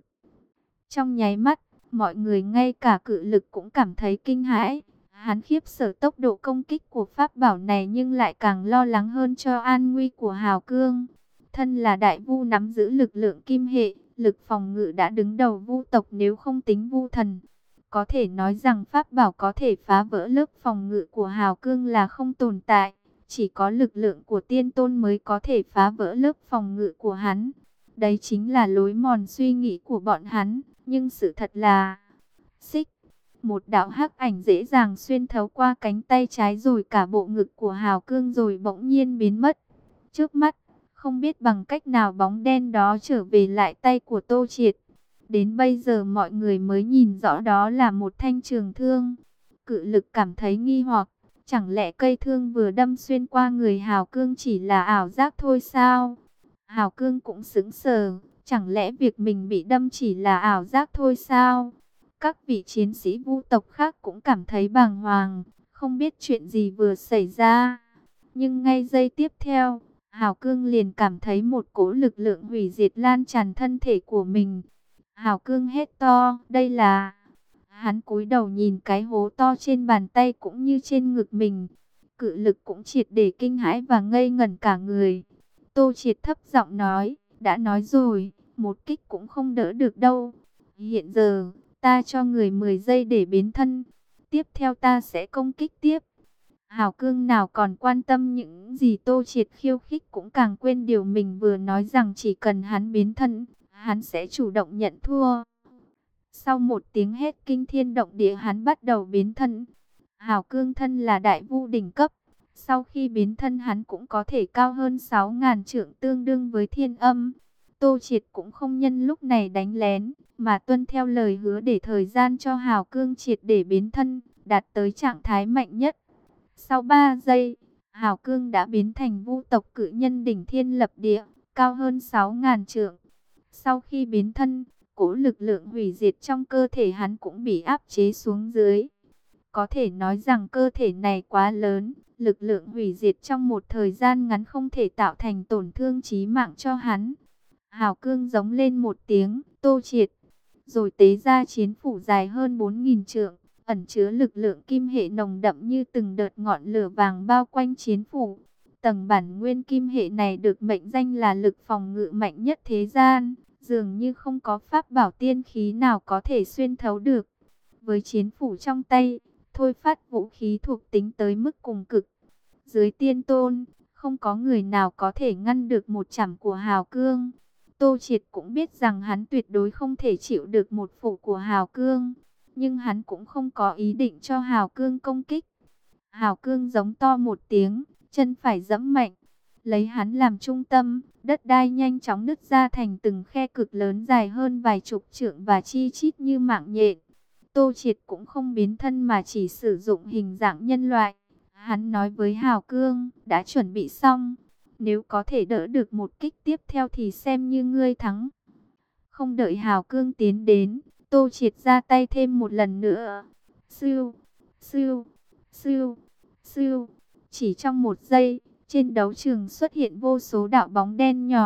Speaker 1: Trong nháy mắt, mọi người ngay cả Cự Lực cũng cảm thấy kinh hãi. Hắn khiếp sợ tốc độ công kích của pháp bảo này nhưng lại càng lo lắng hơn cho an nguy của Hào Cương. Thân là đại vu nắm giữ lực lượng kim hệ, lực phòng ngự đã đứng đầu vu tộc nếu không tính vu thần. Có thể nói rằng pháp bảo có thể phá vỡ lớp phòng ngự của Hào Cương là không tồn tại. Chỉ có lực lượng của tiên tôn mới có thể phá vỡ lớp phòng ngự của hắn. Đấy chính là lối mòn suy nghĩ của bọn hắn. Nhưng sự thật là... Xích. Một đạo hắc ảnh dễ dàng xuyên thấu qua cánh tay trái rồi cả bộ ngực của Hào Cương rồi bỗng nhiên biến mất. Trước mắt, không biết bằng cách nào bóng đen đó trở về lại tay của Tô Triệt. Đến bây giờ mọi người mới nhìn rõ đó là một thanh trường thương. Cự Lực cảm thấy nghi hoặc, chẳng lẽ cây thương vừa đâm xuyên qua người Hào Cương chỉ là ảo giác thôi sao? Hào Cương cũng sững sờ, chẳng lẽ việc mình bị đâm chỉ là ảo giác thôi sao? Các vị chiến sĩ vu tộc khác cũng cảm thấy bàng hoàng, không biết chuyện gì vừa xảy ra. Nhưng ngay giây tiếp theo, Hào Cương liền cảm thấy một cỗ lực lượng hủy diệt lan tràn thân thể của mình. Hào Cương hét to, đây là... Hắn cúi đầu nhìn cái hố to trên bàn tay cũng như trên ngực mình. Cự Lực cũng triệt để kinh hãi và ngây ngẩn cả người. Tô Triệt thấp giọng nói, đã nói rồi, một kích cũng không đỡ được đâu. Hiện giờ, ta cho người mười giây để biến thân. Tiếp theo ta sẽ công kích tiếp. Hào Cương nào còn quan tâm những gì Tô Triệt khiêu khích, cũng càng quên điều mình vừa nói rằng chỉ cần hắn biến thân, hắn sẽ chủ động nhận thua. Sau một tiếng hét kinh thiên động địa, hắn bắt đầu biến thân. Hào Cương thân là đại vu đỉnh cấp. Sau khi biến thân hắn cũng có thể cao hơn sáu ngàn trượng, tương đương với thiên âm. Tô Triệt cũng không nhân lúc này đánh lén, mà tuân theo lời hứa để thời gian cho Hào Cương triệt để biến thân, đạt tới trạng thái mạnh nhất. Sau ba giây, Hào Cương đã biến thành vu tộc cự nhân đỉnh thiên lập địa, cao hơn sáu ngàn trượng. Sau khi biến thân, cỗ lực lượng hủy diệt trong cơ thể hắn cũng bị áp chế xuống dưới. Có thể nói rằng cơ thể này quá lớn, lực lượng hủy diệt trong một thời gian ngắn không thể tạo thành tổn thương chí mạng cho hắn. Hào Cương giống lên một tiếng, Tô Triệt, rồi tế ra chiến phủ dài hơn bốn nghìn trượng, ẩn chứa lực lượng kim hệ nồng đậm như từng đợt ngọn lửa vàng bao quanh chiến phủ. Tầng bản nguyên kim hệ này được mệnh danh là lực phòng ngự mạnh nhất thế gian, dường như không có pháp bảo tiên khí nào có thể xuyên thấu được. Với chiến phủ trong tay, thôi phát vũ khí thuộc tính tới mức cùng cực. Dưới tiên tôn, không có người nào có thể ngăn được một chảm của Hào Cương. Tô Triệt cũng biết rằng hắn tuyệt đối không thể chịu được một phủ của Hào Cương, nhưng hắn cũng không có ý định cho Hào Cương công kích. Hào Cương giống to một tiếng, chân phải giẫm mạnh, lấy hắn làm trung tâm, đất đai nhanh chóng nứt ra thành từng khe cực lớn dài hơn vài chục trượng và chi chít như mạng nhện. Tô Triệt cũng không biến thân mà chỉ sử dụng hình dạng nhân loại. Hắn nói với Hào Cương, đã chuẩn bị xong, nếu có thể đỡ được một kích tiếp theo thì xem như ngươi thắng. Không đợi Hào Cương tiến đến, Tô Triệt ra tay thêm một lần nữa. Sưu, sưu, sưu, sưu. Chỉ trong một giây, trên đấu trường xuất hiện vô số đạo bóng đen nhỏ,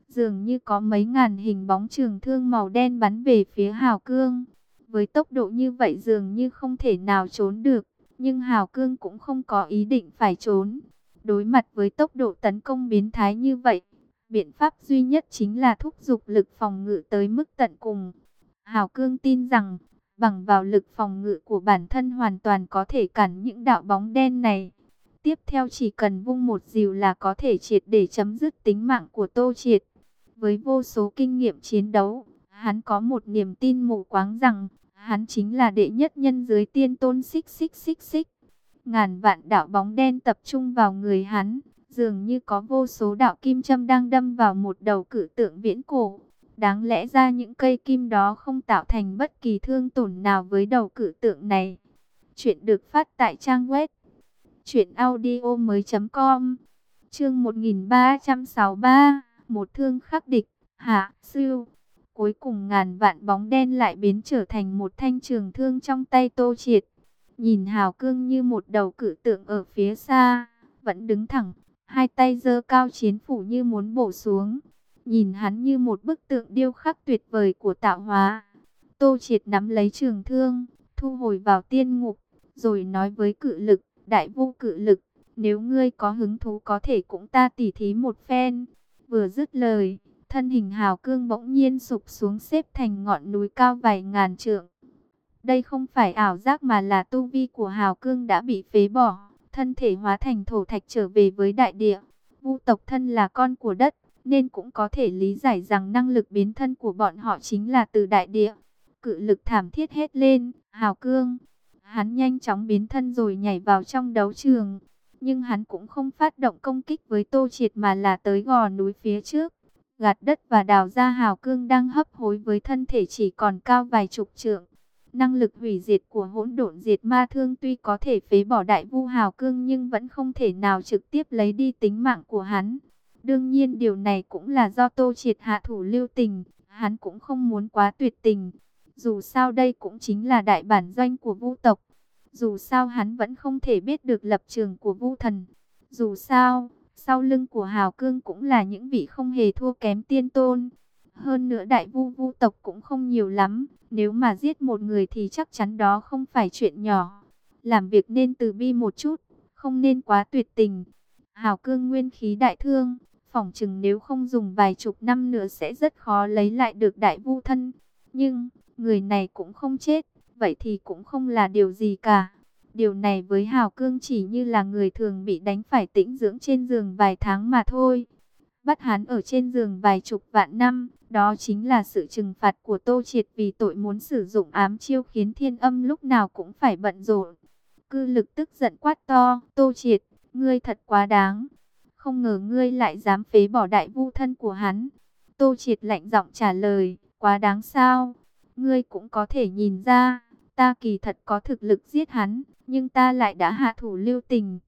Speaker 1: Dường như có mấy ngàn hình bóng trường thương màu đen bắn về phía Hào Cương. Với tốc độ như vậy dường như không thể nào trốn được, nhưng Hào Cương cũng không có ý định phải trốn. Đối mặt với tốc độ tấn công biến thái như vậy, biện pháp duy nhất chính là thúc giục lực phòng ngự tới mức tận cùng. Hào Cương tin rằng, bằng vào lực phòng ngự của bản thân hoàn toàn có thể cản những đạo bóng đen này. Tiếp theo chỉ cần vung một dìu là có thể triệt để chấm dứt tính mạng của Tô Triệt. Với vô số kinh nghiệm chiến đấu, hắn có một niềm tin mù quáng rằng, hắn chính là đệ nhất nhân dưới tiên tôn xích xích xích xích. Ngàn vạn đạo bóng đen tập trung vào người hắn, dường như có vô số đạo kim châm đang đâm vào một đầu cự tượng viễn cổ. Đáng lẽ ra những cây kim đó không tạo thành bất kỳ thương tổn nào với đầu cự tượng này. Chuyện được phát tại trang web truyện audio mới chấm com. Chương một nghìn ba trăm sáu mươi ba, một thương khắc địch, hạ, siêu. Cuối cùng ngàn vạn bóng đen lại biến trở thành một thanh trường thương trong tay Tô Triệt. Nhìn Hào Cương như một đầu cự tượng ở phía xa, vẫn đứng thẳng, hai tay giơ cao chiến phủ như muốn bổ xuống. Nhìn hắn như một bức tượng điêu khắc tuyệt vời của tạo hóa. Tô Triệt nắm lấy trường thương, thu hồi vào tiên ngục, rồi nói với cự lực, đại vu cự lực, nếu ngươi có hứng thú có thể cũng ta tỉ thí một phen. Vừa dứt lời, thân hình Hào Cương bỗng nhiên sụp xuống xếp thành ngọn núi cao vài ngàn trượng. Đây không phải ảo giác mà là tu vi của Hào Cương đã bị phế bỏ, thân thể hóa thành thổ thạch trở về với đại địa. Vu tộc thân là con của đất, nên cũng có thể lý giải rằng năng lực biến thân của bọn họ chính là từ đại địa. Cự lực thảm thiết hét lên, Hào Cương. Hắn nhanh chóng biến thân rồi nhảy vào trong đấu trường. Nhưng hắn cũng không phát động công kích với Tô Triệt mà là tới gò núi phía trước. Gạt đất và đào ra Hào Cương đang hấp hối với thân thể chỉ còn cao vài chục trượng. Năng lực hủy diệt của hỗn độn diệt ma thương tuy có thể phế bỏ đại vu Hào Cương nhưng vẫn không thể nào trực tiếp lấy đi tính mạng của hắn. Đương nhiên điều này cũng là do Tô Triệt hạ thủ lưu tình, hắn cũng không muốn quá tuyệt tình. Dù sao đây cũng chính là đại bản doanh của Vu tộc. Dù sao hắn vẫn không thể biết được lập trường của Vu thần. Dù sao, sau lưng của Hào Cương cũng là những vị không hề thua kém tiên tôn. Hơn nữa đại vu Vu tộc cũng không nhiều lắm. Nếu mà giết một người thì chắc chắn đó không phải chuyện nhỏ. Làm việc nên từ bi một chút, không nên quá tuyệt tình. Hào Cương nguyên khí đại thương, phỏng chừng nếu không dùng vài chục năm nữa sẽ rất khó lấy lại được đại vu thân. Nhưng, người này cũng không chết, vậy thì cũng không là điều gì cả. Điều này với Hào Cương chỉ như là người thường bị đánh phải tĩnh dưỡng trên giường vài tháng mà thôi. Bắt hắn ở trên giường vài chục vạn năm, đó chính là sự trừng phạt của Tô Triệt vì tội muốn sử dụng ám chiêu khiến Thiên Âm lúc nào cũng phải bận rộn. Cư lực tức giận quát to, Tô Triệt, ngươi thật quá đáng. Không ngờ ngươi lại dám phế bỏ đại vu thân của hắn. Tô Triệt lạnh giọng trả lời, quá đáng sao? Ngươi cũng có thể nhìn ra, ta kỳ thật có thực lực giết hắn, nhưng ta lại đã hạ thủ lưu tình.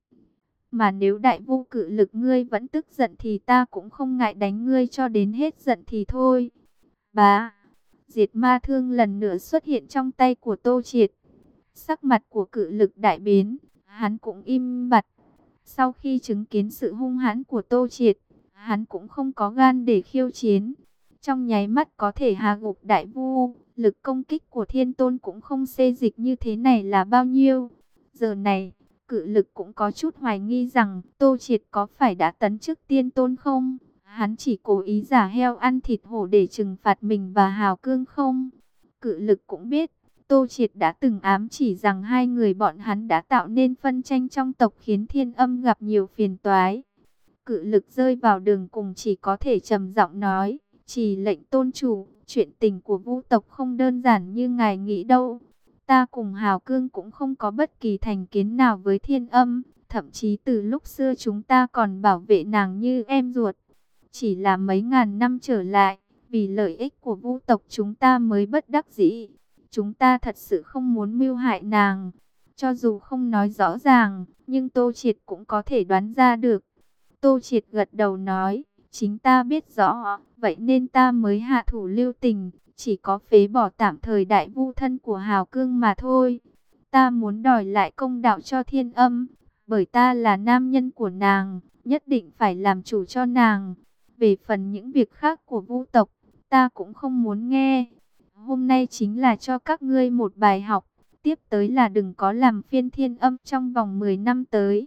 Speaker 1: Mà nếu đại vu cự lực ngươi vẫn tức giận thì ta cũng không ngại đánh ngươi cho đến hết giận thì thôi. Bá, diệt ma thương lần nữa xuất hiện trong tay của Tô Triệt. Sắc mặt của cự lực đại biến, hắn cũng im bặt. Sau khi chứng kiến sự hung hãn của Tô Triệt, hắn cũng không có gan để khiêu chiến. Trong nháy mắt có thể hạ gục đại vu, lực công kích của thiên tôn cũng không xê dịch như thế này là bao nhiêu. Giờ này, cự lực cũng có chút hoài nghi rằng Tô Triệt có phải đã tấn chức tiên tôn không? Hắn chỉ cố ý giả heo ăn thịt hổ để trừng phạt mình và Hào Cương không? Cự lực cũng biết, Tô Triệt đã từng ám chỉ rằng hai người bọn hắn đã tạo nên phân tranh trong tộc khiến Thiên Âm gặp nhiều phiền toái. Cự lực rơi vào đường cùng chỉ có thể trầm giọng nói, chỉ lệnh tôn chủ, chuyện tình của Vu tộc không đơn giản như ngài nghĩ đâu. Ta cùng Hào Cương cũng không có bất kỳ thành kiến nào với Thiên Âm, thậm chí từ lúc xưa chúng ta còn bảo vệ nàng như em ruột. Chỉ là mấy ngàn năm trở lại, vì lợi ích của Vu tộc chúng ta mới bất đắc dĩ. Chúng ta thật sự không muốn mưu hại nàng. Cho dù không nói rõ ràng, nhưng Tô Triệt cũng có thể đoán ra được. Tô Triệt gật đầu nói, chính ta biết rõ, vậy nên ta mới hạ thủ lưu tình, chỉ có phế bỏ tạm thời đại vu thân của Hào Cương mà thôi. Ta muốn đòi lại công đạo cho Thiên Âm, bởi ta là nam nhân của nàng, nhất định phải làm chủ cho nàng. Về phần những việc khác của Vu tộc, ta cũng không muốn nghe. Hôm nay chính là cho các ngươi một bài học, tiếp tới là đừng có làm phiên Thiên Âm trong vòng mười năm tới.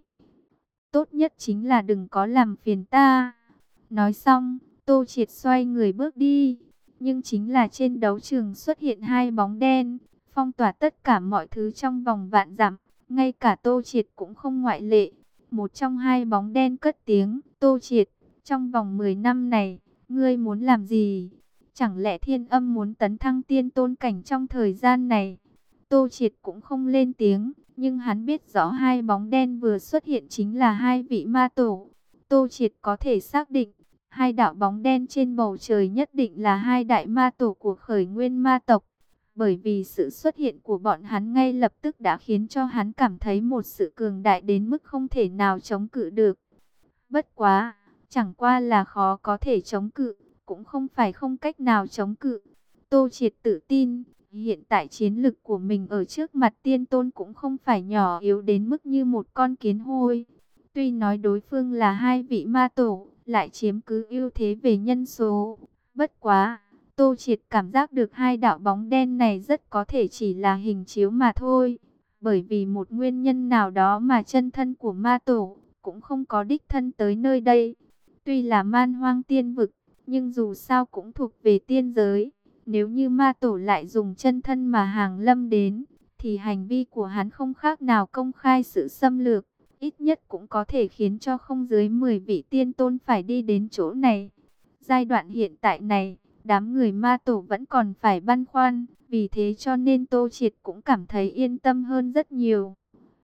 Speaker 1: Tốt nhất chính là đừng có làm phiền ta. Nói xong, Tô Triệt xoay người bước đi. Nhưng chính là trên đấu trường xuất hiện hai bóng đen, phong tỏa tất cả mọi thứ trong vòng vạn dặm. Ngay cả Tô Triệt cũng không ngoại lệ. Một trong hai bóng đen cất tiếng: Tô Triệt, trong vòng mười năm này, ngươi muốn làm gì? Chẳng lẽ Thiên Âm muốn tấn thăng tiên tôn cảnh trong thời gian này? Tô Triệt cũng không lên tiếng, nhưng hắn biết rõ hai bóng đen vừa xuất hiện chính là hai vị ma tổ. Tô Triệt có thể xác định, hai đạo bóng đen trên bầu trời nhất định là hai đại ma tổ của khởi nguyên ma tộc. Bởi vì sự xuất hiện của bọn hắn ngay lập tức đã khiến cho hắn cảm thấy một sự cường đại đến mức không thể nào chống cự được. Bất quá, chẳng qua là khó có thể chống cự, cũng không phải không cách nào chống cự. Tô Triệt tự tin, hiện tại chiến lực của mình ở trước mặt tiên tôn cũng không phải nhỏ yếu đến mức như một con kiến hôi. Tuy nói đối phương là hai vị ma tổ, lại chiếm cứ ưu thế về nhân số. Bất quá, Tô Triệt cảm giác được hai đạo bóng đen này rất có thể chỉ là hình chiếu mà thôi. Bởi vì một nguyên nhân nào đó mà chân thân của ma tổ cũng không có đích thân tới nơi đây. Tuy là man hoang tiên vực, nhưng dù sao cũng thuộc về tiên giới. Nếu như ma tổ lại dùng chân thân mà hàng lâm đến, thì hành vi của hắn không khác nào công khai sự xâm lược. Ít nhất cũng có thể khiến cho không dưới mười vị tiên tôn phải đi đến chỗ này. Giai đoạn hiện tại này, đám người ma tổ vẫn còn phải băn khoăn. Vì thế cho nên Tô Triệt cũng cảm thấy yên tâm hơn rất nhiều.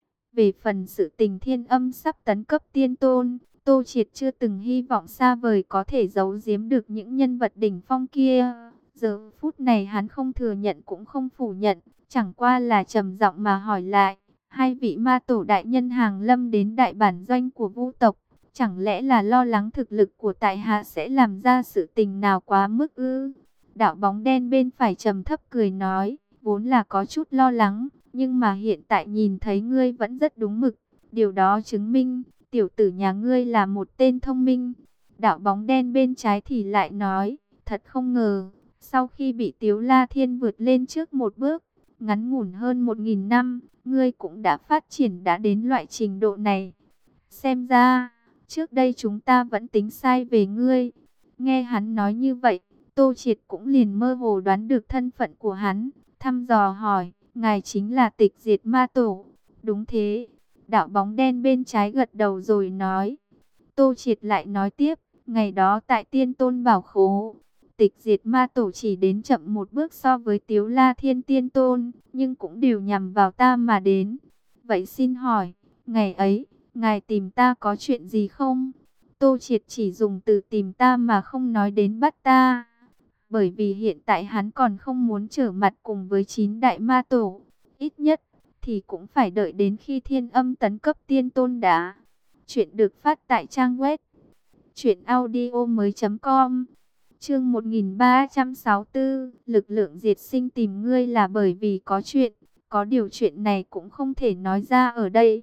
Speaker 1: Về phần sự tình Thiên Âm sắp tấn cấp tiên tôn, Tô Triệt chưa từng hy vọng xa vời có thể giấu giếm được những nhân vật đỉnh phong kia. Giờ phút này hắn không thừa nhận cũng không phủ nhận, chẳng qua là trầm giọng mà hỏi lại: hai vị ma tổ đại nhân hàng lâm đến đại bản doanh của Vu tộc, chẳng lẽ là lo lắng thực lực của tại hạ sẽ làm ra sự tình nào quá mức ư? Đạo bóng đen bên phải trầm thấp cười nói: vốn là có chút lo lắng, nhưng mà hiện tại nhìn thấy ngươi vẫn rất đúng mực. Điều đó chứng minh, tiểu tử nhà ngươi là một tên thông minh. Đạo bóng đen bên trái thì lại nói: thật không ngờ, sau khi bị Tiếu La Thiên vượt lên trước một bước, ngắn ngủn hơn một nghìn năm, ngươi cũng đã phát triển đã đến loại trình độ này. Xem ra, trước đây chúng ta vẫn tính sai về ngươi. Nghe hắn nói như vậy, Tô Triệt cũng liền mơ hồ đoán được thân phận của hắn, thăm dò hỏi: ngài chính là Tịch Diệt Ma Tổ? Đúng thế. Đạo bóng đen bên trái gật đầu rồi nói. Tô Triệt lại nói tiếp: ngày đó tại Tiên Tôn Bảo Khố, Tịch Diệt Ma Tổ chỉ đến chậm một bước so với Tiếu La Thiên Tiên Tôn, nhưng cũng đều nhằm vào ta mà đến. Vậy xin hỏi, ngày ấy, ngài tìm ta có chuyện gì không? Tô Triệt chỉ dùng từ tìm ta mà không nói đến bắt ta. Bởi vì hiện tại hắn còn không muốn trở mặt cùng với chín đại ma tổ. Ít nhất, thì cũng phải đợi đến khi Thiên Âm tấn cấp tiên tôn đã. Chuyện được phát tại trang web truyện audio mới chấm com. Chương một nghìn ba trăm sáu mươi tư, lực lượng diệt sinh tìm ngươi là bởi vì có chuyện, có điều chuyện này cũng không thể nói ra ở đây.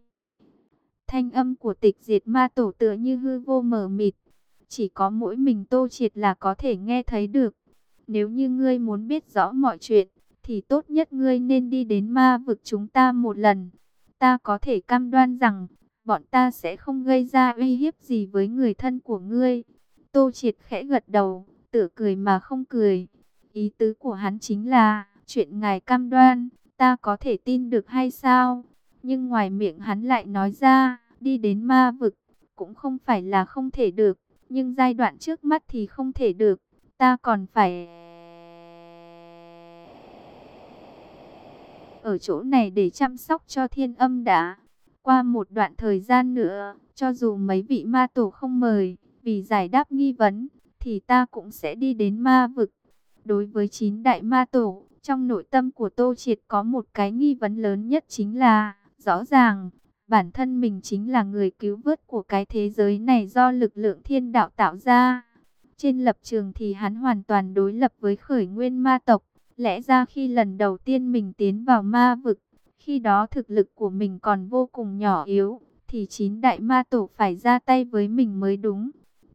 Speaker 1: Thanh âm của Tịch Diệt Ma Tổ tựa như hư vô mờ mịt, chỉ có mỗi mình Tô Triệt là có thể nghe thấy được. Nếu như ngươi muốn biết rõ mọi chuyện, thì tốt nhất ngươi nên đi đến ma vực chúng ta một lần. Ta có thể cam đoan rằng, bọn ta sẽ không gây ra uy hiếp gì với người thân của ngươi. Tô Triệt khẽ gật đầu, tựa cười mà không cười. Ý tứ của hắn chính là, chuyện ngài cam đoan, ta có thể tin được hay sao? Nhưng ngoài miệng hắn lại nói ra, đi đến ma vực, cũng không phải là không thể được. Nhưng giai đoạn trước mắt thì không thể được. Ta còn phải ở chỗ này để chăm sóc cho Thiên Âm đã. Qua một đoạn thời gian nữa, cho dù mấy vị ma tổ không mời, vì giải đáp nghi vấn, thì ta cũng sẽ đi đến ma vực. Đối với chín đại ma tổ, trong nội tâm của Tô Triệt có một cái nghi vấn lớn nhất chính là, rõ ràng, bản thân mình chính là người cứu vớt của cái thế giới này do lực lượng thiên đạo tạo ra. Trên lập trường thì hắn hoàn toàn đối lập với khởi nguyên ma tộc. Lẽ ra khi lần đầu tiên mình tiến vào ma vực, khi đó thực lực của mình còn vô cùng nhỏ yếu, thì chín đại ma tổ phải ra tay với mình mới đúng.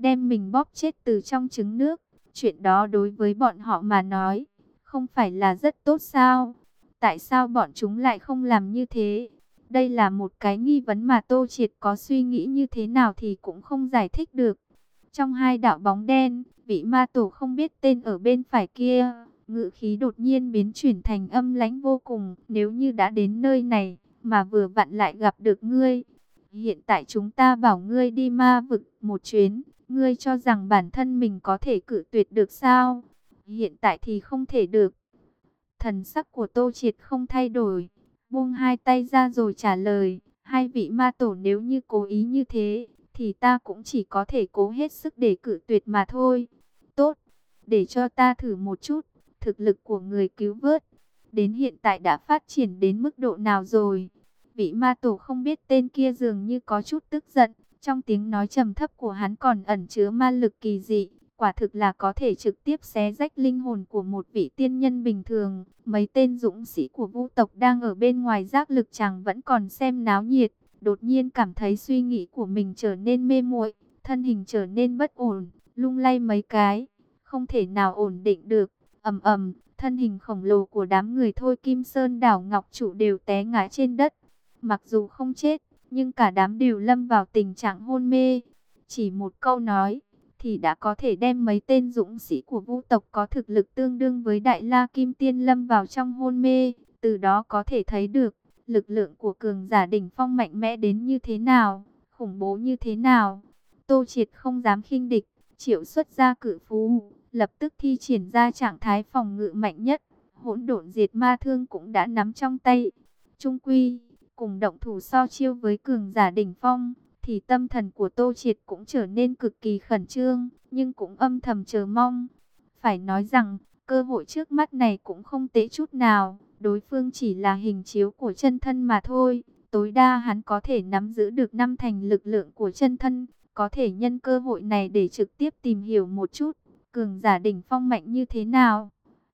Speaker 1: đem mình bóp chết từ trong trứng nước. Chuyện đó đối với bọn họ mà nói, không phải là rất tốt sao? Tại sao bọn chúng lại không làm như thế? Đây là một cái nghi vấn mà Tô Triệt có suy nghĩ như thế nào thì cũng không giải thích được. Trong hai đạo bóng đen, vị ma tổ không biết tên ở bên phải kia, ngữ khí đột nhiên biến chuyển thành âm lãnh vô cùng. Nếu như đã đến nơi này, mà vừa vặn lại gặp được ngươi, hiện tại chúng ta bảo ngươi đi ma vực một chuyến, ngươi cho rằng bản thân mình có thể cự tuyệt được sao? Hiện tại thì không thể được. Thần sắc của Tô Triệt không thay đổi, buông hai tay ra rồi trả lời, hai vị ma tổ nếu như cố ý như thế, thì ta cũng chỉ có thể cố hết sức để cự tuyệt mà thôi. Tốt, để cho ta thử một chút, thực lực của người cứu vớt, đến hiện tại đã phát triển đến mức độ nào rồi? Vị ma tổ không biết tên kia dường như có chút tức giận, trong tiếng nói trầm thấp của hắn còn ẩn chứa ma lực kỳ dị. Quả thực là có thể trực tiếp xé rách linh hồn của một vị tiên nhân bình thường. Mấy tên dũng sĩ của Vu tộc đang ở bên ngoài giác lực chàng vẫn còn xem náo nhiệt. Đột nhiên cảm thấy suy nghĩ của mình trở nên mê muội, thân hình trở nên bất ổn, lung lay mấy cái, không thể nào ổn định được. Ầm ầm, thân hình khổng lồ của đám người Thôi Kim Sơn đảo Ngọc Trụ đều té ngã trên đất. Mặc dù không chết, nhưng cả đám đều lâm vào tình trạng hôn mê. Chỉ một câu nói thì đã có thể đem mấy tên dũng sĩ của Vu tộc có thực lực tương đương với Đại La Kim Tiên lâm vào trong hôn mê. Từ đó có thể thấy được lực lượng của cường giả đỉnh phong mạnh mẽ đến như thế nào, khủng bố như thế nào. Tô Triệt không dám khinh địch, triệu xuất ra cự phú, lập tức thi triển ra trạng thái phòng ngự mạnh nhất. Hỗn độn diệt ma thương cũng đã nắm trong tay. Trung quy, cùng động thủ so chiêu với cường giả đỉnh phong, thì tâm thần của Tô Triệt cũng trở nên cực kỳ khẩn trương, nhưng cũng âm thầm chờ mong. Phải nói rằng, cơ hội trước mắt này cũng không tệ chút nào, đối phương chỉ là hình chiếu của chân thân mà thôi. Tối đa hắn có thể nắm giữ được năm thành lực lượng của chân thân, có thể nhân cơ hội này để trực tiếp tìm hiểu một chút, cường giả đỉnh phong mạnh như thế nào.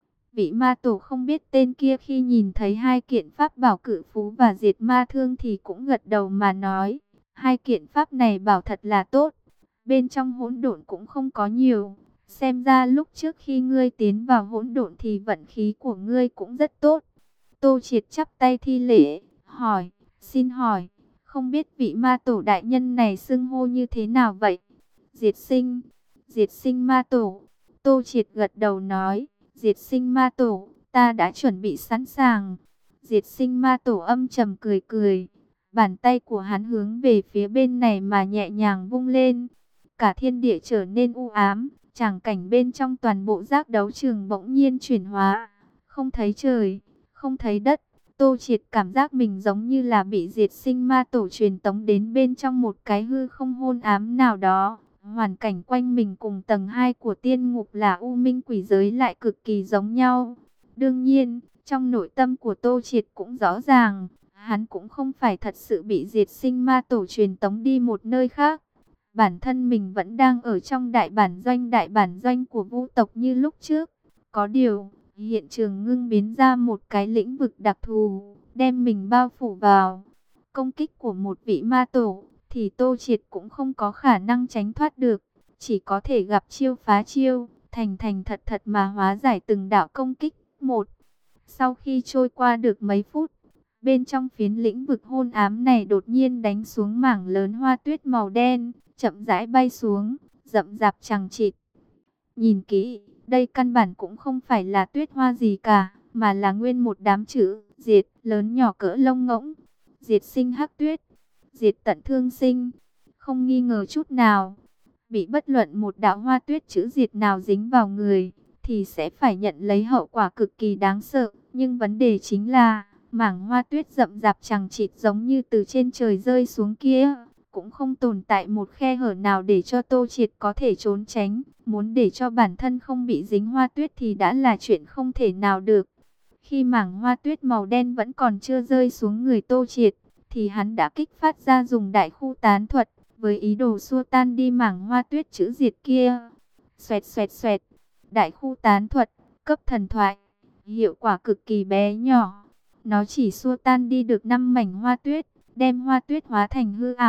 Speaker 1: Vị ma tổ không biết tên kia khi nhìn thấy hai kiện pháp bảo cự phú và diệt ma thương thì cũng gật đầu mà nói, hai kiện pháp này bảo thật là tốt, bên trong hỗn độn cũng không có nhiều. Xem ra lúc trước khi ngươi tiến vào hỗn độn thì vận khí của ngươi cũng rất tốt. Tô Triệt chắp tay thi lễ, hỏi, xin hỏi, không biết vị ma tổ đại nhân này xưng hô như thế nào vậy? Diệt sinh, diệt sinh ma tổ. Tô Triệt gật đầu nói, diệt sinh ma tổ, ta đã chuẩn bị sẵn sàng. Diệt sinh ma tổ âm trầm cười cười, bàn tay của hắn hướng về phía bên này mà nhẹ nhàng vung lên. Cả thiên địa trở nên u ám, tràng cảnh bên trong toàn bộ giác đấu trường bỗng nhiên chuyển hóa. Không thấy trời, không thấy đất. Tô Triệt cảm giác mình giống như là bị diệt sinh ma tổ truyền tống đến bên trong một cái hư không hôn ám nào đó. Hoàn cảnh quanh mình cùng tầng hai của tiên ngục là u minh quỷ giới lại cực kỳ giống nhau. Đương nhiên, trong nội tâm của Tô Triệt cũng rõ ràng, hắn cũng không phải thật sự bị diệt sinh ma tổ truyền tống đi một nơi khác. Bản thân mình vẫn đang ở trong đại bản doanh đại bản doanh của Vu tộc như lúc trước. Có điều, hiện trường ngưng biến ra một cái lĩnh vực đặc thù, đem mình bao phủ vào. Công kích của một vị ma tổ, thì Tô Triệt cũng không có khả năng tránh thoát được. Chỉ có thể gặp chiêu phá chiêu, thành thành thật thật mà hóa giải từng đạo công kích. Một, sau khi trôi qua được mấy phút, bên trong phiến lĩnh vực hôn ám này đột nhiên đánh xuống mảng lớn hoa tuyết màu đen, chậm rãi bay xuống, rậm rạp chằng chịt. Nhìn kỹ, đây căn bản cũng không phải là tuyết hoa gì cả, mà là nguyên một đám chữ diệt lớn nhỏ cỡ lông ngỗng. Diệt sinh hắc tuyết, diệt tận thương sinh. Không nghi ngờ chút nào, bị bất luận một đạo hoa tuyết chữ diệt nào dính vào người, thì sẽ phải nhận lấy hậu quả cực kỳ đáng sợ. Nhưng vấn đề chính là, mảng hoa tuyết rậm rạp chằng chịt giống như từ trên trời rơi xuống kia, cũng không tồn tại một khe hở nào để cho Tô Triệt có thể trốn tránh. Muốn để cho bản thân không bị dính hoa tuyết thì đã là chuyện không thể nào được. Khi mảng hoa tuyết màu đen vẫn còn chưa rơi xuống người Tô Triệt, thì hắn đã kích phát ra dùng đại khu tán thuật, với ý đồ xua tan đi mảng hoa tuyết chữ diệt kia. Xoẹt xoẹt xoẹt, đại khu tán thuật, cấp thần thoại, hiệu quả cực kỳ bé nhỏ. Nó chỉ xua tan đi được năm mảnh hoa tuyết, đem hoa tuyết hóa thành hư ảo,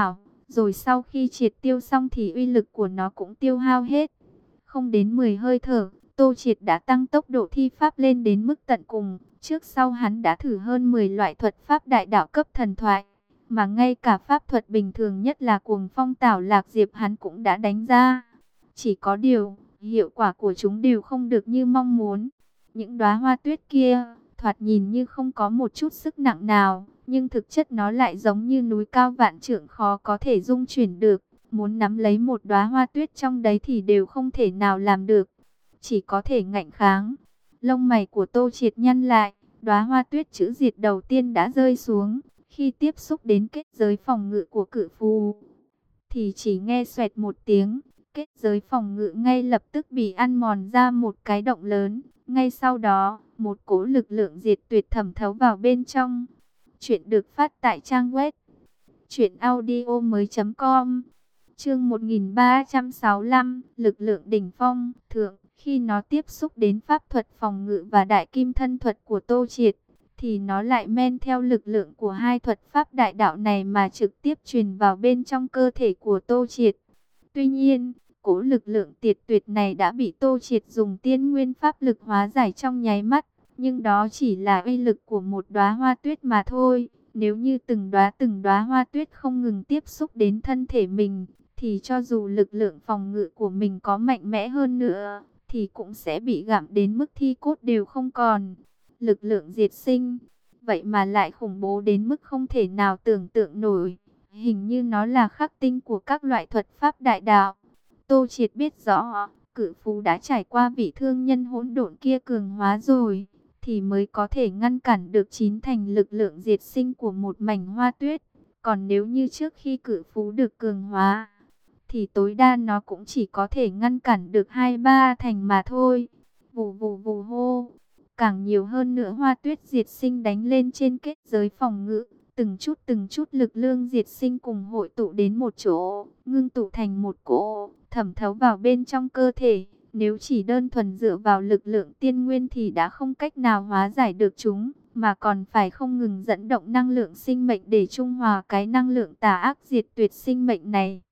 Speaker 1: Rồi sau khi triệt tiêu xong thì uy lực của nó cũng tiêu hao hết. Không đến mười hơi thở, Tô Triệt đã tăng tốc độ thi pháp lên đến mức tận cùng. Trước sau hắn đã thử hơn mười loại thuật pháp đại đạo cấp thần thoại, mà ngay cả pháp thuật bình thường nhất là Cuồng Phong Tảo Lạc Diệp hắn cũng đã đánh ra. Chỉ có điều, hiệu quả của chúng đều không được như mong muốn. Những đóa hoa tuyết kia, thoạt nhìn như không có một chút sức nặng nào, nhưng thực chất nó lại giống như núi cao vạn trượng khó có thể dung chuyển được. Muốn nắm lấy một đóa hoa tuyết trong đấy thì đều không thể nào làm được, chỉ có thể ngạnh kháng. Lông mày của Tô Triệt nhăn lại, đóa hoa tuyết chữ diệt đầu tiên đã rơi xuống. Khi tiếp xúc đến kết giới phòng ngự của cự phù, thì chỉ nghe xoẹt một tiếng, kết giới phòng ngự ngay lập tức bị ăn mòn ra một cái động lớn. Ngay sau đó, một cỗ lực lượng diệt tuyệt thẩm thấu vào bên trong. Chuyện được phát tại trang web truyện audio mới.com. Chương một nghìn ba trăm sáu mươi lăm, lực lượng đỉnh phong, thượng. Khi nó tiếp xúc đến pháp thuật phòng ngự và đại kim thân thuật của Tô Triệt, thì nó lại men theo lực lượng của hai thuật pháp đại đạo này mà trực tiếp truyền vào bên trong cơ thể của Tô Triệt. Tuy nhiên, cỗ lực lượng tiệt tuyệt này đã bị Tô Triệt dùng tiên nguyên pháp lực hóa giải trong nháy mắt, nhưng đó chỉ là uy lực của một đóa hoa tuyết mà thôi. Nếu như từng đóa từng đóa hoa tuyết không ngừng tiếp xúc đến thân thể mình, thì cho dù lực lượng phòng ngự của mình có mạnh mẽ hơn nữa, thì cũng sẽ bị gặm đến mức thi cốt đều không còn. Lực lượng diệt sinh, vậy mà lại khủng bố đến mức không thể nào tưởng tượng nổi. Hình như nó là khắc tinh của các loại thuật pháp đại đạo. Tô Triệt biết rõ, cự phú đã trải qua vị thương nhân hỗn độn kia cường hóa rồi, thì mới có thể ngăn cản được chín thành lực lượng diệt sinh của một mảnh hoa tuyết. Còn nếu như trước khi cự phú được cường hóa, thì tối đa nó cũng chỉ có thể ngăn cản được hai ba thành mà thôi. Vù vù vù hô, càng nhiều hơn nữa hoa tuyết diệt sinh đánh lên trên kết giới phòng ngự. Từng chút từng chút lực lượng diệt sinh cùng hội tụ đến một chỗ, ngưng tụ thành một cỗ, thẩm thấu vào bên trong cơ thể. Nếu chỉ đơn thuần dựa vào lực lượng tiên nguyên thì đã không cách nào hóa giải được chúng, mà còn phải không ngừng dẫn động năng lượng sinh mệnh để trung hòa cái năng lượng tà ác diệt tuyệt sinh mệnh này.